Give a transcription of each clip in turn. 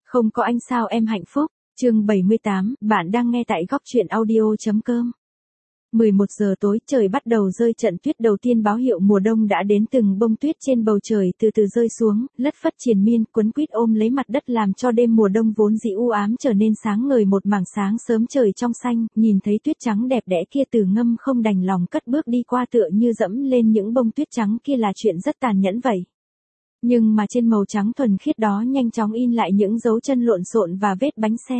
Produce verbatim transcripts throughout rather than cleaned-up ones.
Không có anh sao em hạnh phúc, chương bảy mươi tám, bạn đang nghe tại góc truyện audio.com. mười một giờ tối, trời bắt đầu rơi, trận tuyết đầu tiên báo hiệu mùa đông đã đến, từng bông tuyết trên bầu trời từ từ rơi xuống, lất phất triền miên, quấn quýt ôm lấy mặt đất làm cho đêm mùa đông vốn dĩ u ám trở nên sáng ngời, một mảng sáng sớm trời trong xanh, nhìn thấy tuyết trắng đẹp đẽ kia Từ Ngâm không đành lòng cất bước đi qua, tựa như dẫm lên những bông tuyết trắng kia là chuyện rất tàn nhẫn vậy. Nhưng mà trên màu trắng thuần khiết đó nhanh chóng in lại những dấu chân lộn xộn và vết bánh xe.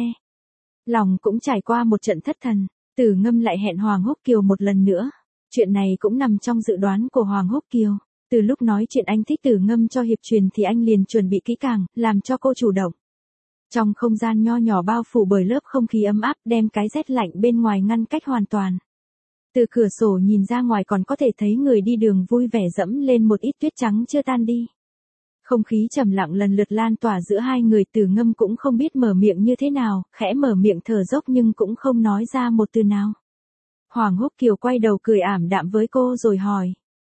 Lòng cũng trải qua một trận thất thần. Từ Ngâm lại hẹn Hoàng Húc Kiều một lần nữa. Chuyện này cũng nằm trong dự đoán của Hoàng Húc Kiều. Từ lúc nói chuyện anh thích Từ Ngâm cho Hiệp Truyền thì anh liền chuẩn bị kỹ càng, làm cho cô chủ động. Trong không gian nho nhỏ bao phủ bởi lớp không khí ấm áp, đem cái rét lạnh bên ngoài ngăn cách hoàn toàn. Từ cửa sổ nhìn ra ngoài còn có thể thấy người đi đường vui vẻ dẫm lên một ít tuyết trắng chưa tan đi. Không khí trầm lặng lần lượt lan tỏa giữa hai người, Từ Ngâm cũng không biết mở miệng như thế nào, khẽ mở miệng thở dốc nhưng cũng không nói ra một từ nào. Hoàng Húc Kiều quay đầu cười ảm đạm với cô rồi hỏi.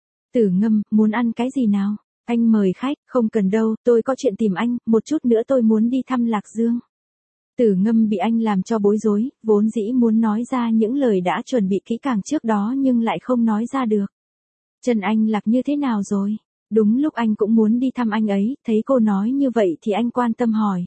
Từ Ngâm, muốn ăn cái gì nào? Anh mời khách, không cần đâu, tôi có chuyện tìm anh, một chút nữa tôi muốn đi thăm Lạc Dương. Từ Ngâm bị anh làm cho bối rối, vốn dĩ muốn nói ra những lời đã chuẩn bị kỹ càng trước đó nhưng lại không nói ra được. Chân anh Lạc như thế nào rồi? Đúng lúc anh cũng muốn đi thăm anh ấy, thấy cô nói như vậy thì anh quan tâm hỏi.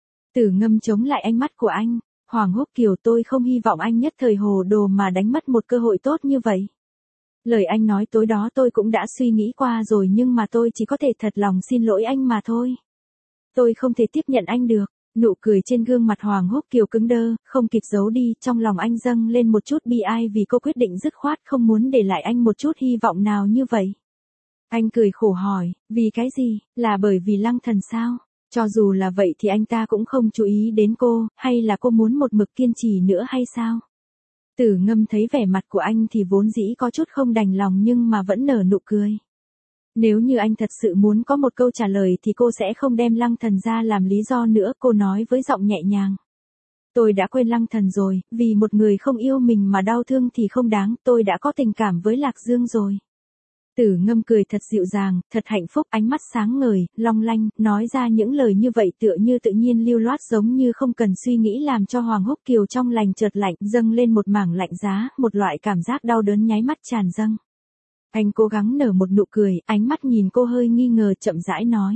Từ Ngâm chống lại ánh mắt của anh, Hoàng Húc Kiều, tôi không hy vọng anh nhất thời hồ đồ mà đánh mất một cơ hội tốt như vậy. Lời anh nói tối đó tôi cũng đã suy nghĩ qua rồi nhưng mà tôi chỉ có thể thật lòng xin lỗi anh mà thôi. Tôi không thể tiếp nhận anh được. Nụ cười trên gương mặt Hoàng Húc Kiều cứng đơ, không kịp giấu đi, trong lòng anh dâng lên một chút bi ai vì cô quyết định dứt khoát không muốn để lại anh một chút hy vọng nào như vậy. Anh cười khổ hỏi, vì cái gì, là bởi vì Lăng Thần sao? Cho dù là vậy thì anh ta cũng không chú ý đến cô, hay là cô muốn một mực kiên trì nữa hay sao? Từ Ngâm thấy vẻ mặt của anh thì vốn dĩ có chút không đành lòng nhưng mà vẫn nở nụ cười. Nếu như anh thật sự muốn có một câu trả lời thì cô sẽ không đem Lăng Thần ra làm lý do nữa, cô nói với giọng nhẹ nhàng. Tôi đã quên Lăng Thần rồi, vì một người không yêu mình mà đau thương thì không đáng, tôi đã có tình cảm với Lạc Dương rồi. Từ Ngâm cười thật dịu dàng, thật hạnh phúc, ánh mắt sáng ngời, long lanh, nói ra những lời như vậy tựa như tự nhiên lưu loát giống như không cần suy nghĩ, làm cho Hoàng Húc Kiều trong lành chợt lạnh, dâng lên một mảng lạnh giá, một loại cảm giác đau đớn nháy mắt tràn dâng. Anh cố gắng nở một nụ cười, ánh mắt nhìn cô hơi nghi ngờ, chậm rãi nói.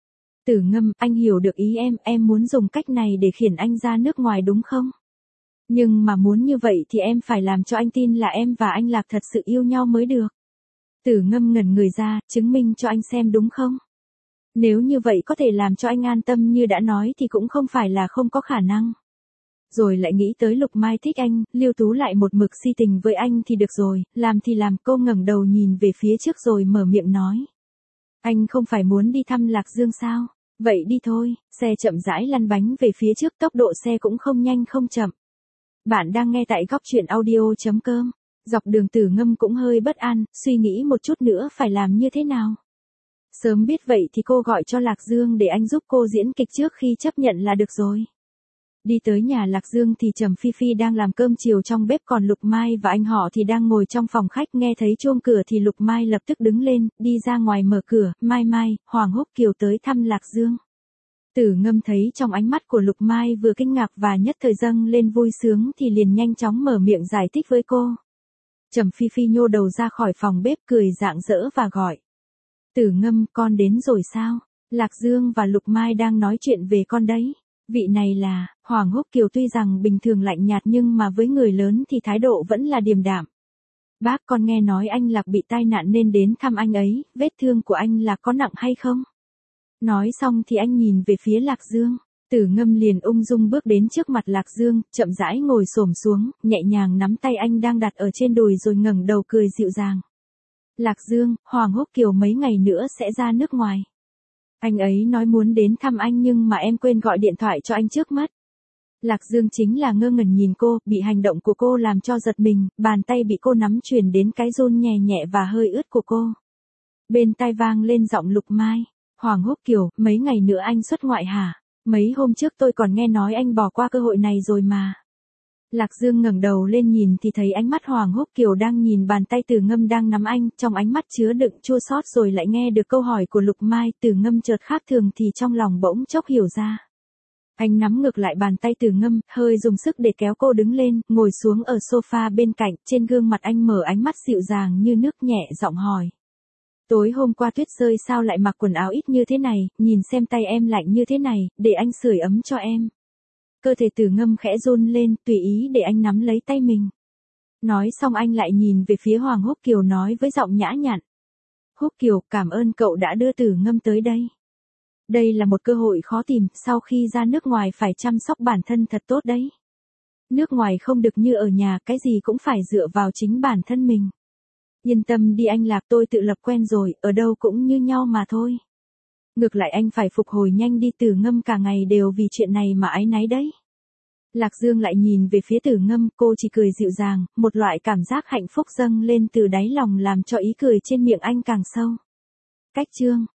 Từ Ngâm, anh hiểu được ý em, em muốn dùng cách này để khiển anh ra nước ngoài đúng không? Nhưng mà muốn như vậy thì em phải làm cho anh tin là em và anh Lạc thật sự yêu nhau mới được. Từ Ngâm ngẩn người ra, chứng minh cho anh xem đúng không? Nếu như vậy có thể làm cho anh an tâm như đã nói thì cũng không phải là không có khả năng. Rồi lại nghĩ tới Lục Mai thích anh, Lưu Tú lại một mực si tình với anh thì được rồi, làm thì làm. Cô ngẩng đầu nhìn về phía trước rồi mở miệng nói. Anh không phải muốn đi thăm Lạc Dương sao? Vậy đi thôi. Xe chậm rãi lăn bánh về phía trước, tốc độ xe cũng không nhanh không chậm. Bạn đang nghe tại góc truyện audio.com. Dọc đường Từ Ngâm cũng hơi bất an, suy nghĩ một chút nữa phải làm như thế nào. Sớm biết vậy thì cô gọi cho Lạc Dương để anh giúp cô diễn kịch trước khi chấp nhận là được rồi. Đi tới nhà Lạc Dương thì Trầm Phi Phi đang làm cơm chiều trong bếp, còn Lục Mai và anh họ thì đang ngồi trong phòng khách. Nghe thấy chuông cửa thì Lục Mai lập tức đứng lên, đi ra ngoài mở cửa. Mai Mai, Hoàng Húc Kiều tới thăm Lạc Dương. Từ Ngâm thấy trong ánh mắt của Lục Mai vừa kinh ngạc và nhất thời dâng lên vui sướng thì liền nhanh chóng mở miệng giải thích với cô. Trầm Phi Phi nhô đầu ra khỏi phòng bếp cười rạng rỡ và gọi. Từ Ngâm, con đến rồi sao? Lạc Dương và Lục Mai đang nói chuyện về con đấy. Vị này là, Hoàng Húc Kiều tuy rằng bình thường lạnh nhạt nhưng mà với người lớn thì thái độ vẫn là điềm đạm. Bác, con nghe nói anh Lạc bị tai nạn nên đến thăm anh ấy, vết thương của anh Lạc có nặng hay không? Nói xong thì anh nhìn về phía Lạc Dương. Từ Ngâm liền ung dung bước đến trước mặt Lạc Dương, chậm rãi ngồi xổm xuống, nhẹ nhàng nắm tay anh đang đặt ở trên đùi rồi ngẩng đầu cười dịu dàng. Lạc Dương, Hoàng Húc Kiều mấy ngày nữa sẽ ra nước ngoài. Anh ấy nói muốn đến thăm anh nhưng mà em quên gọi điện thoại cho anh trước mất. Lạc Dương chính là ngơ ngẩn nhìn cô, bị hành động của cô làm cho giật mình, bàn tay bị cô nắm truyền đến cái run nhẹ nhẹ và hơi ướt của cô. Bên tai vang lên giọng Lục Mai. Hoàng Húc Kiều, mấy ngày nữa anh xuất ngoại hả? Mấy hôm trước tôi còn nghe nói anh bỏ qua cơ hội này rồi mà. Lạc Dương ngẩng đầu lên nhìn thì thấy ánh mắt Hoàng Húc Kiều đang nhìn bàn tay Từ Ngâm đang nắm anh, trong ánh mắt chứa đựng chua xót, rồi lại nghe được câu hỏi của Lục Mai. Từ Ngâm chợt khác thường thì trong lòng bỗng chốc hiểu ra. Anh nắm ngược lại bàn tay Từ Ngâm, hơi dùng sức để kéo cô đứng lên, ngồi xuống ở sofa bên cạnh, trên gương mặt anh mở ánh mắt dịu dàng như nước, nhẹ giọng hỏi. Tối hôm qua tuyết rơi sao lại mặc quần áo ít như thế này, nhìn xem tay em lạnh như thế này, để anh sưởi ấm cho em. Cơ thể Từ Ngâm khẽ run lên, tùy ý để anh nắm lấy tay mình. Nói xong anh lại nhìn về phía Hoàng Húc Kiều nói với giọng nhã nhặn. Húc Kiều, cảm ơn cậu đã đưa Từ Ngâm tới đây. Đây là một cơ hội khó tìm, sau khi ra nước ngoài phải chăm sóc bản thân thật tốt đấy. Nước ngoài không được như ở nhà, cái gì cũng phải dựa vào chính bản thân mình. Yên tâm đi anh Lạc, tôi tự lập quen rồi, ở đâu cũng như nhau mà thôi. Ngược lại anh phải phục hồi nhanh đi, Từ Ngâm cả ngày đều vì chuyện này mà áy náy đấy. Lạc Dương lại nhìn về phía Từ Ngâm, cô chỉ cười dịu dàng, một loại cảm giác hạnh phúc dâng lên từ đáy lòng làm cho ý cười trên miệng anh càng sâu. Cách chương